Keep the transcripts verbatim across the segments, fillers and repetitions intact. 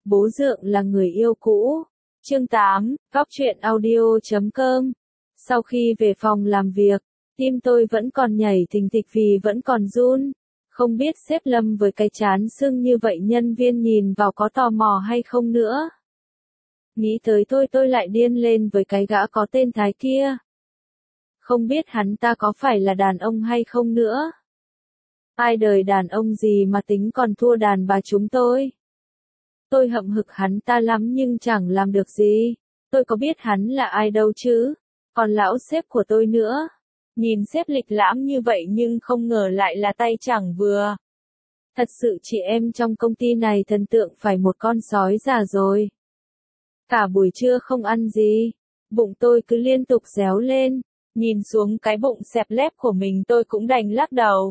Bố Dượng là người yêu cũ. Chương tám, Góc truyện audio chấm com. Sau khi về phòng làm việc, tim tôi vẫn còn nhảy thình thịch vì vẫn còn run. Không biết sếp Lâm với cái trán sưng như vậy nhân viên nhìn vào có tò mò hay không nữa. Nghĩ tới tôi tôi lại điên lên với cái gã có tên Thái kia. Không biết hắn ta có phải là đàn ông hay không nữa. Ai đời đàn ông gì mà tính còn thua đàn bà chúng tôi. Tôi hậm hực hắn ta lắm nhưng chẳng làm được gì. Tôi có biết hắn là ai đâu chứ. Còn lão sếp của tôi nữa. Nhìn sếp lịch lãm như vậy nhưng không ngờ lại là tay chẳng vừa. Thật sự chị em trong công ty này thần tượng phải một con sói già rồi. Cả buổi trưa không ăn gì. Bụng tôi cứ liên tục réo lên. Nhìn xuống cái bụng xẹp lép của mình tôi cũng đành lắc đầu.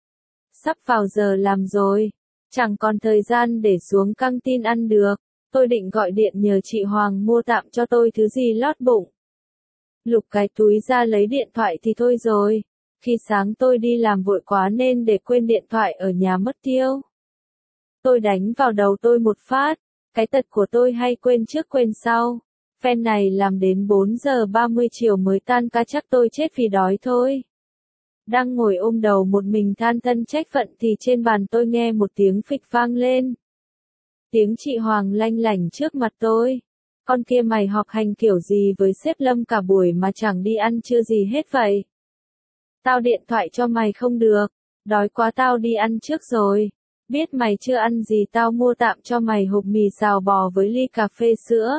Sắp vào giờ làm rồi. Chẳng còn thời gian để xuống căng tin ăn được. Tôi định gọi điện nhờ chị Hoàng mua tạm cho tôi thứ gì lót bụng. Lục cái túi ra lấy điện thoại thì thôi rồi. Khi sáng tôi đi làm vội quá nên để quên điện thoại ở nhà mất tiêu. Tôi đánh vào đầu tôi một phát. Cái tật của tôi hay quên trước quên sau. Phen này làm đến bốn giờ ba mươi chiều mới tan ca chắc tôi chết vì đói thôi. Đang ngồi ôm đầu một mình than thân trách phận thì trên bàn tôi nghe một tiếng phịch vang lên. Tiếng chị Hoàng lanh lảnh trước mặt tôi. Con kia mày họp hành kiểu gì với sếp Lâm cả buổi mà chẳng đi ăn trưa gì hết vậy? Tao điện thoại cho mày không được. Đói quá tao đi ăn trước rồi. Biết mày chưa ăn gì tao mua tạm cho mày hộp mì xào bò với ly cà phê sữa.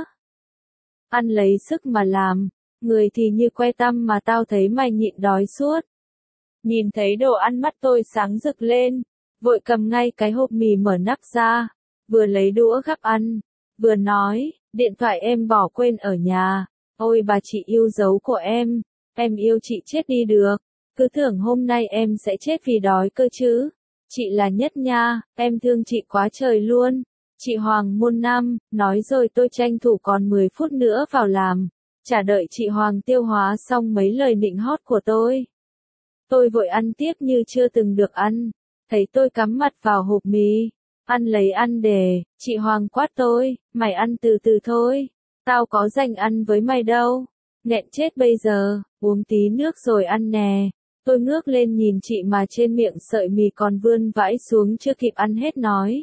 Ăn lấy sức mà làm. Người thì như que tăm mà tao thấy mày nhịn đói suốt. Nhìn thấy đồ ăn mắt tôi sáng rực lên. Vội cầm ngay cái hộp mì mở nắp ra. Vừa lấy đũa gắp ăn. Vừa nói, điện thoại em bỏ quên ở nhà. Ôi bà chị yêu dấu của em. Em yêu chị chết đi được. Cứ tưởng hôm nay em sẽ chết vì đói cơ chứ. Chị là nhất nha, em thương chị quá trời luôn. Chị Hoàng muôn năm, nói rồi tôi tranh thủ còn mười phút nữa vào làm. Chả đợi chị Hoàng tiêu hóa xong mấy lời nịnh hót của tôi. Tôi vội ăn tiếp như chưa từng được ăn. Thấy tôi cắm mặt vào hộp mì. Ăn lấy ăn để, chị Hoàng quát tôi, mày ăn từ từ thôi. Tao có dành ăn với mày đâu. Nghẹn chết bây giờ, uống tí nước rồi ăn nè. Tôi ngước lên nhìn chị mà trên miệng sợi mì còn vươn vãi xuống chưa kịp ăn hết nói.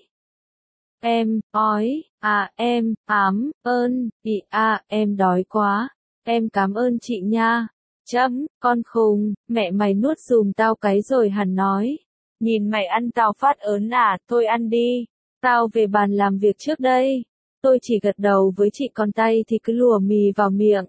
Em, ói, à em, ám, ơn, ị à, em đói quá. Em cảm ơn chị nha. Chấm, con khùng, mẹ mày nuốt dùm tao cái rồi hẳn nói. Nhìn mày ăn tao phát ớn à, thôi ăn đi. Tao về bàn làm việc trước đây. Tôi chỉ gật đầu với chị còn tay thì cứ lùa mì vào miệng.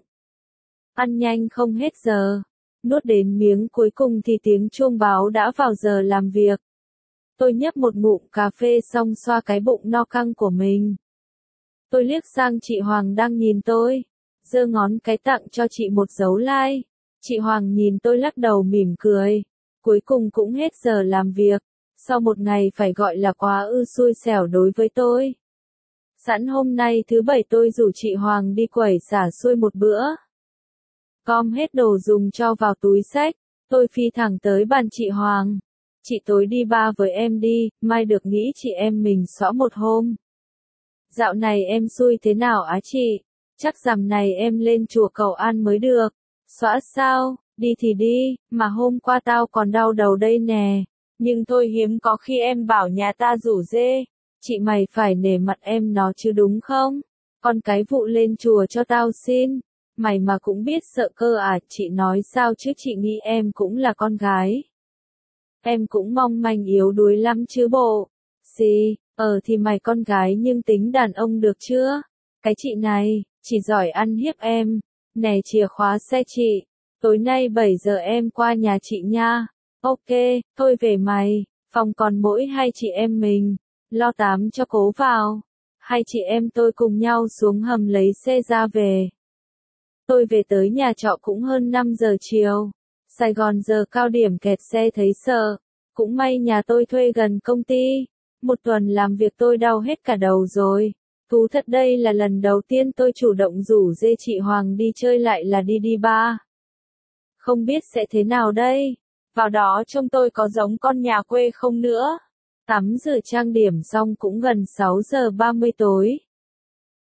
Ăn nhanh không hết giờ. Nuốt đến miếng cuối cùng thì tiếng chuông báo đã vào giờ làm việc. Tôi nhấp một ngụm cà phê xong xoa cái bụng no căng của mình. Tôi liếc sang chị Hoàng đang nhìn tôi. Giơ ngón cái tặng cho chị một dấu like. Chị Hoàng nhìn tôi lắc đầu mỉm cười. Cuối cùng cũng hết giờ làm việc. Sau một ngày phải gọi là quá ư xui xẻo đối với tôi. Sẵn hôm nay thứ bảy tôi rủ chị Hoàng đi quẩy xả xuôi một bữa. Gom hết đồ dùng cho vào túi xách. Tôi phi thẳng tới bàn chị Hoàng. Chị tối đi bar với em đi, mai được nghĩ chị em mình xõa một hôm. Dạo này em xui thế nào á chị? Chắc rằm này em lên chùa cầu an mới được. Xõa sao? Đi thì đi, mà hôm qua tao còn đau đầu đây nè. Nhưng thôi hiếm có khi em bảo nhà ta rủ dê. Chị mày phải nể mặt em nó chứ đúng không? Con cái vụ lên chùa cho tao xin. Mày mà cũng biết sợ cơ à, chị nói sao chứ chị nghĩ em cũng là con gái. Em cũng mong manh yếu đuối lắm chứ bộ. Gì, ờ thì mày con gái nhưng tính đàn ông được chưa? Cái chị này, chỉ giỏi ăn hiếp em. Nè chìa khóa xe chị. Tối nay bảy giờ em qua nhà chị nha. Ok, thôi về mày. Phòng còn mỗi hai chị em mình. Lo tám cho cố vào. Hai chị em tôi cùng nhau xuống hầm lấy xe ra về. Tôi về tới nhà trọ cũng hơn năm giờ chiều. Sài Gòn giờ cao điểm kẹt xe thấy sợ. Cũng may nhà tôi thuê gần công ty. Một tuần làm việc tôi đau hết cả đầu rồi. Thú thật đây là lần đầu tiên tôi chủ động rủ dê chị Hoàng đi chơi lại là đi đi bar. Không biết sẽ thế nào đây. Vào đó trông tôi có giống con nhà quê không nữa. Tắm rửa trang điểm xong cũng gần sáu giờ ba mươi tối.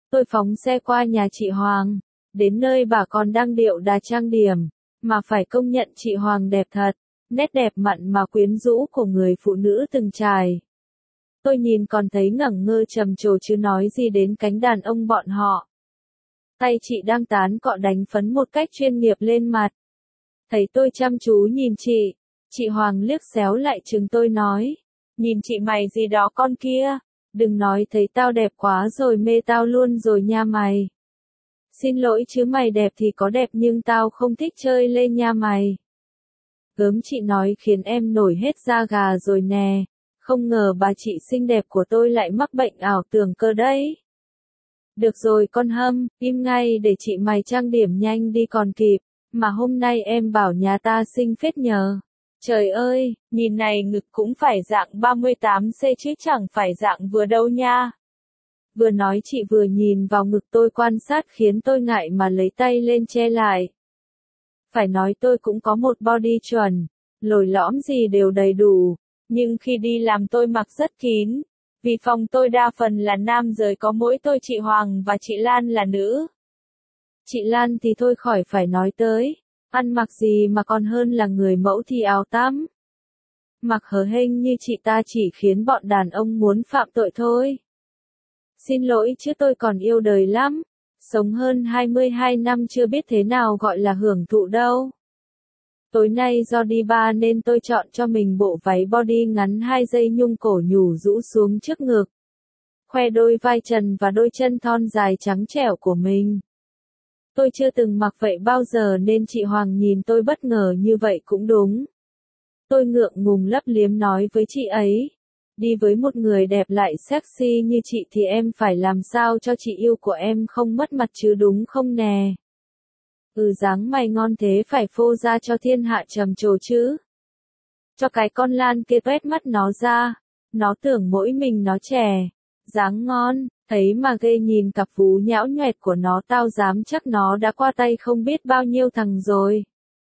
Tôi phóng xe qua nhà chị Hoàng, đến nơi bà còn đang điệu đà trang điểm, mà phải công nhận chị Hoàng đẹp thật, nét đẹp mặn mà quyến rũ của người phụ nữ từng trải. Tôi nhìn còn thấy ngẩn ngơ trầm trồ chứ nói gì đến cánh đàn ông bọn họ. Tay chị đang tán cọ đánh phấn một cách chuyên nghiệp lên mặt. Thấy tôi chăm chú nhìn chị, chị Hoàng liếc xéo lại trừng tôi nói, nhìn chị mày gì đó con kia, đừng nói thấy tao đẹp quá rồi mê tao luôn rồi nha mày. Xin lỗi chứ mày đẹp thì có đẹp nhưng tao không thích chơi lên nha mày. Gớm chị nói khiến em nổi hết da gà rồi nè, không ngờ bà chị xinh đẹp của tôi lại mắc bệnh ảo tưởng cơ đấy. Được rồi con Hâm, im ngay để chị mày trang điểm nhanh đi còn kịp, mà hôm nay em bảo nhà ta xinh phết nhờ. Trời ơi, nhìn này ngực cũng phải dạng ba mươi tám xăng-ti-mét chứ chẳng phải dạng vừa đâu nha. Vừa nói chị vừa nhìn vào ngực tôi quan sát khiến tôi ngại mà lấy tay lên che lại. Phải nói tôi cũng có một body chuẩn, lồi lõm gì đều đầy đủ, nhưng khi đi làm tôi mặc rất kín, vì phòng tôi đa phần là nam giới, có mỗi tôi chị Hoàng và chị Lan là nữ. Chị Lan thì thôi khỏi phải nói tới, ăn mặc gì mà còn hơn là người mẫu thì áo tắm. Mặc hở hênh như chị ta chỉ khiến bọn đàn ông muốn phạm tội thôi. Xin lỗi chứ tôi còn yêu đời lắm, sống hơn hai mươi hai năm chưa biết thế nào gọi là hưởng thụ đâu. Tối nay do đi bar nên tôi chọn cho mình bộ váy body ngắn hai dây nhung cổ nhủ rũ xuống trước ngực, khoe đôi vai trần và đôi chân thon dài trắng trẻo của mình. Tôi chưa từng mặc vậy bao giờ nên chị Hoàng nhìn tôi bất ngờ như vậy cũng đúng. Tôi ngượng ngùng lấp liếm nói với chị ấy, đi với một người đẹp lại sexy như chị thì em phải làm sao cho chị yêu của em không mất mặt chứ đúng không nè? Ừ dáng mày ngon thế phải phô ra cho thiên hạ trầm trồ chứ. Cho cái con Lan kia tuét mắt nó ra, nó tưởng mỗi mình nó trẻ, dáng ngon, thấy mà ghê, nhìn cặp vú nhão nhoẹt của nó tao dám chắc nó đã qua tay không biết bao nhiêu thằng rồi.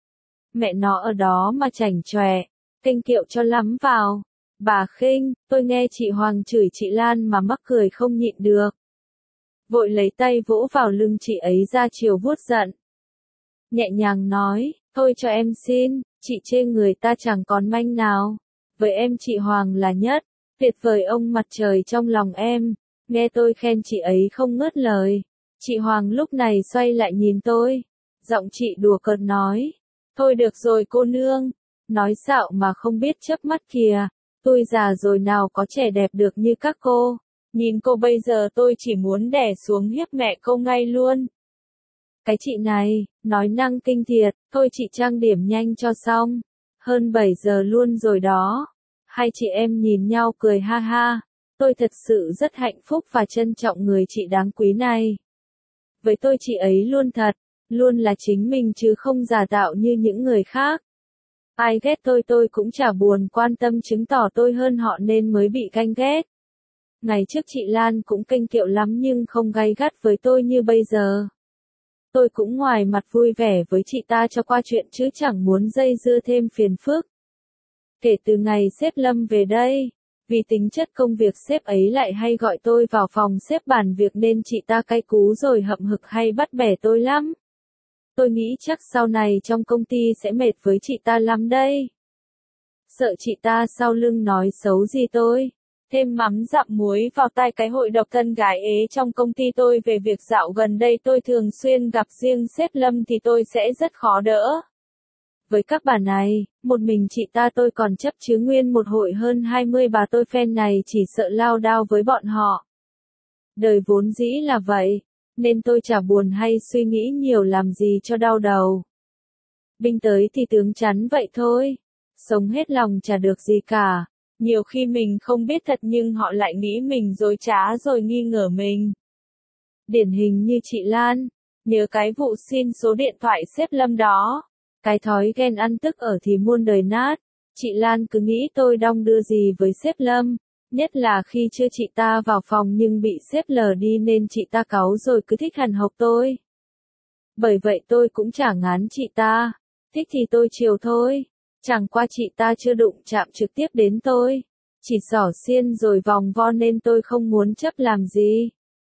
Mẹ nó ở đó mà chảnh chọe, kênh kiệu cho lắm vào. Bà khinh, tôi nghe chị Hoàng chửi chị Lan mà mắc cười không nhịn được. Vội lấy tay vỗ vào lưng chị ấy ra chiều vuốt giận. Nhẹ nhàng nói, thôi cho em xin, chị chê người ta chẳng còn manh nào. Với em chị Hoàng là nhất, tuyệt vời ông mặt trời trong lòng em. Nghe tôi khen chị ấy không ngớt lời. Chị Hoàng lúc này xoay lại nhìn tôi. Giọng chị đùa cợt nói, thôi được rồi cô nương. Nói xạo mà không biết chớp mắt kìa. Tôi già rồi nào có trẻ đẹp được như các cô. Nhìn cô bây giờ tôi chỉ muốn đè xuống hiếp mẹ cô ngay luôn. Cái chị này, nói năng kinh thiệt, thôi chị trang điểm nhanh cho xong. Hơn bảy giờ luôn rồi đó. Hai chị em nhìn nhau cười ha ha. Tôi thật sự rất hạnh phúc và trân trọng người chị đáng quý này. Với tôi chị ấy luôn thật, luôn là chính mình chứ không giả tạo như những người khác. Ai ghét tôi tôi cũng chả buồn quan tâm, chứng tỏ tôi hơn họ nên mới bị ganh ghét. Ngày trước chị Lan cũng kênh kiệu lắm nhưng không gay gắt với tôi như bây giờ. Tôi cũng ngoài mặt vui vẻ với chị ta cho qua chuyện chứ chẳng muốn dây dưa thêm phiền phức. Kể từ ngày sếp Lâm về đây, vì tính chất công việc sếp ấy lại hay gọi tôi vào phòng sếp bàn việc nên chị ta cay cú rồi hậm hực hay bắt bẻ tôi lắm. Tôi nghĩ chắc sau này trong công ty sẽ mệt với chị ta lắm đây. Sợ chị ta sau lưng nói xấu gì tôi. Thêm mắm dặm muối vào tai cái hội độc thân gái ế trong công ty tôi về việc dạo gần đây tôi thường xuyên gặp riêng sếp Lâm thì tôi sẽ rất khó đỡ. Với các bà này, một mình chị ta tôi còn chấp chứ nguyên một hội hơn hai mươi bà tôi fan này chỉ sợ lao đao với bọn họ. Đời vốn dĩ là vậy, nên tôi chả buồn hay suy nghĩ nhiều làm gì cho đau đầu. Binh tới thì tướng chắn vậy thôi, sống hết lòng chả được gì cả. Nhiều khi mình không biết thật nhưng họ lại nghĩ mình dối trá rồi nghi ngờ mình. Điển hình như chị Lan, nhớ cái vụ xin số điện thoại sếp Lâm đó. Cái thói ghen ăn tức ở thì muôn đời nát. Chị Lan cứ nghĩ tôi đong đưa gì với sếp Lâm, nhất là khi chưa chị ta vào phòng nhưng bị sếp lờ đi nên chị ta cáu rồi cứ thích hằn học tôi. Bởi vậy tôi cũng chả ngán chị ta, thích thì tôi chiều thôi. Chẳng qua chị ta chưa đụng chạm trực tiếp đến tôi, chỉ xỏ xiên rồi vòng vo nên tôi không muốn chấp làm gì.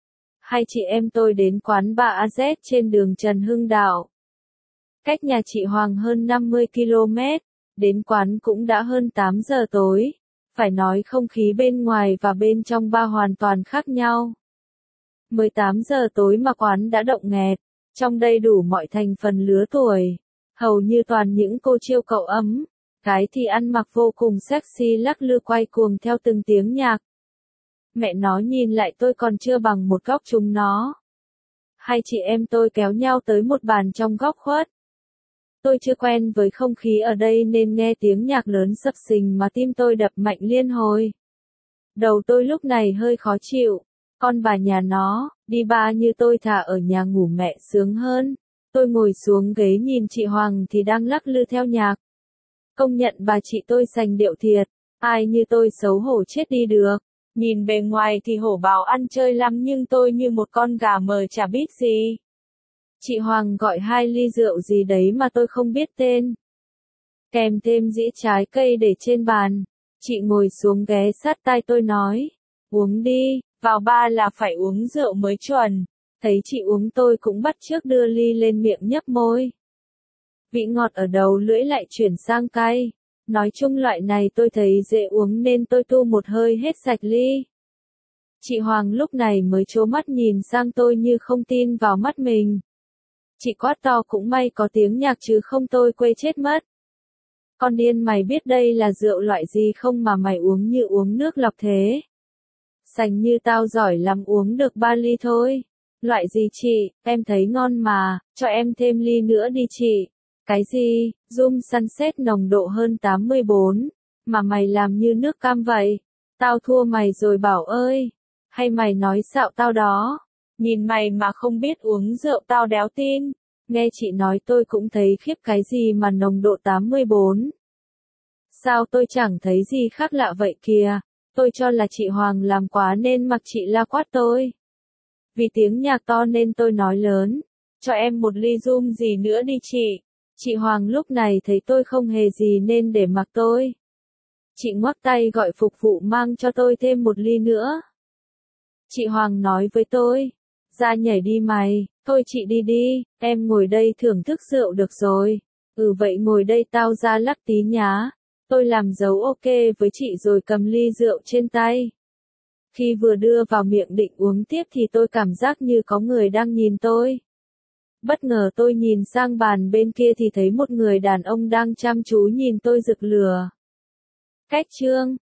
Hai chị em tôi đến quán bar a dét trên đường Trần Hưng Đạo. Cách nhà chị Hoàng hơn năm mươi ki lô mét, đến quán cũng đã hơn tám giờ tối. Phải nói không khí bên ngoài và bên trong bar hoàn toàn khác nhau. mười tám giờ tối mà quán đã động nghẹt, trong đây đủ mọi thành phần lứa tuổi. Hầu như toàn những cô chiêu cậu ấm, cái thì ăn mặc vô cùng sexy lắc lư quay cuồng theo từng tiếng nhạc. Mẹ nó nhìn lại tôi còn chưa bằng một góc chúng nó. Hai chị em tôi kéo nhau tới một bàn trong góc khuất. Tôi chưa quen với không khí ở đây nên nghe tiếng nhạc lớn sập sình mà tim tôi đập mạnh liên hồi. Đầu tôi lúc này hơi khó chịu. Con bà nhà nó, đi ba như tôi thà ở nhà ngủ mẹ sướng hơn. Tôi ngồi xuống ghế nhìn chị Hoàng thì đang lắc lư theo nhạc. Công nhận bà chị tôi sành điệu thiệt, ai như tôi xấu hổ chết đi được. Nhìn bề ngoài thì hổ báo ăn chơi lắm nhưng tôi như một con gà mờ chả biết gì. Chị Hoàng gọi hai ly rượu gì đấy mà tôi không biết tên. Kèm thêm dĩa trái cây để trên bàn. Chị ngồi xuống ghé sát tai tôi nói, uống đi, vào bar là phải uống rượu mới chuẩn. Thấy chị uống tôi cũng bắt chước đưa ly lên miệng nhấp môi. Vị ngọt ở đầu lưỡi lại chuyển sang cay. Nói chung loại này tôi thấy dễ uống nên tôi tu một hơi hết sạch ly. Chị Hoàng lúc này mới trố mắt nhìn sang tôi như không tin vào mắt mình. Chị quát to cũng may có tiếng nhạc chứ không tôi quê chết mất. Con điên mày biết đây là rượu loại gì không mà mày uống như uống nước lọc thế. Sành như tao giỏi lắm uống được ba ly thôi. Loại gì chị, em thấy ngon mà, cho em thêm ly nữa đi chị. Cái gì, Zoom Sunset nồng độ hơn tám mươi bốn, mà mày làm như nước cam vậy. Tao thua mày rồi Bảo ơi. Hay mày nói xạo tao đó. Nhìn mày mà không biết uống rượu tao đéo tin. Nghe chị nói tôi cũng thấy khiếp cái gì mà nồng độ tám mươi bốn. Sao tôi chẳng thấy gì khác lạ vậy kìa. Tôi cho là chị Hoàng làm quá nên mặc chị la quát tôi. Vì tiếng nhạc to nên tôi nói lớn. Cho em một ly Zoom gì nữa đi chị. Chị Hoàng lúc này thấy tôi không hề gì nên để mặc tôi. Chị ngoắc tay gọi phục vụ mang cho tôi thêm một ly nữa. Chị Hoàng nói với tôi. Ra nhảy đi mày, thôi chị đi đi, em ngồi đây thưởng thức rượu được rồi. Ừ vậy ngồi đây tao ra lắc tí nhá. Tôi làm dấu ok với chị rồi cầm ly rượu trên tay. Khi vừa đưa vào miệng định uống tiếp thì tôi cảm giác như có người đang nhìn tôi. Bất ngờ tôi nhìn sang bàn bên kia thì thấy một người đàn ông đang chăm chú nhìn tôi rực lửa. Cách chương